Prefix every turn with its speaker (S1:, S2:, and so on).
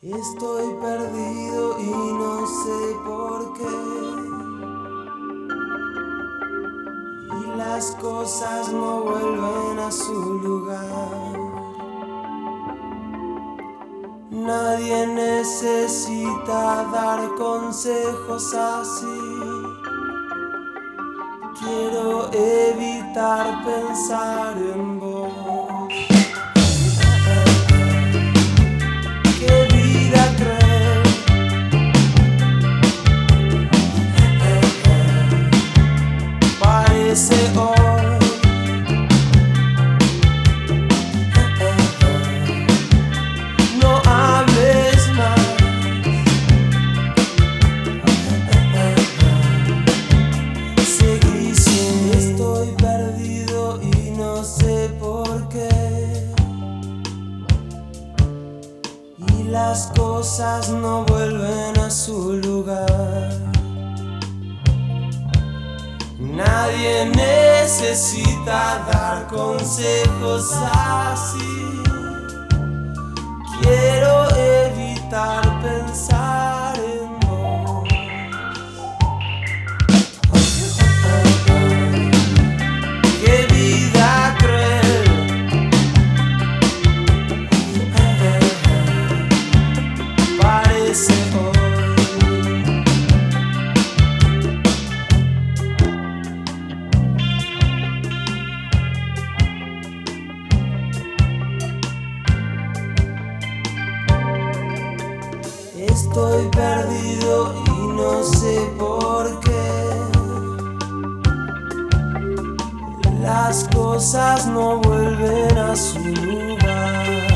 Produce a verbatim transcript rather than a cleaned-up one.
S1: Estoy perdido y no sé por qué. Y las cosas no vuelven a su lugar. Nadie necesita dar consejos así. Quiero evitar pensar en vos. Qué vida cruel. Parece hoy. No hables más. Seguí sin mí. Estoy perdido y no sé por qué. Y las cosas no vuelven a su lugar. Nadie necesita dar consejos así. Quiero evitar pensar en vos. Qué vida cruel. Parece hoy. Estoy perdido y no sé por qué. Las cosas no vuelven a su lugar.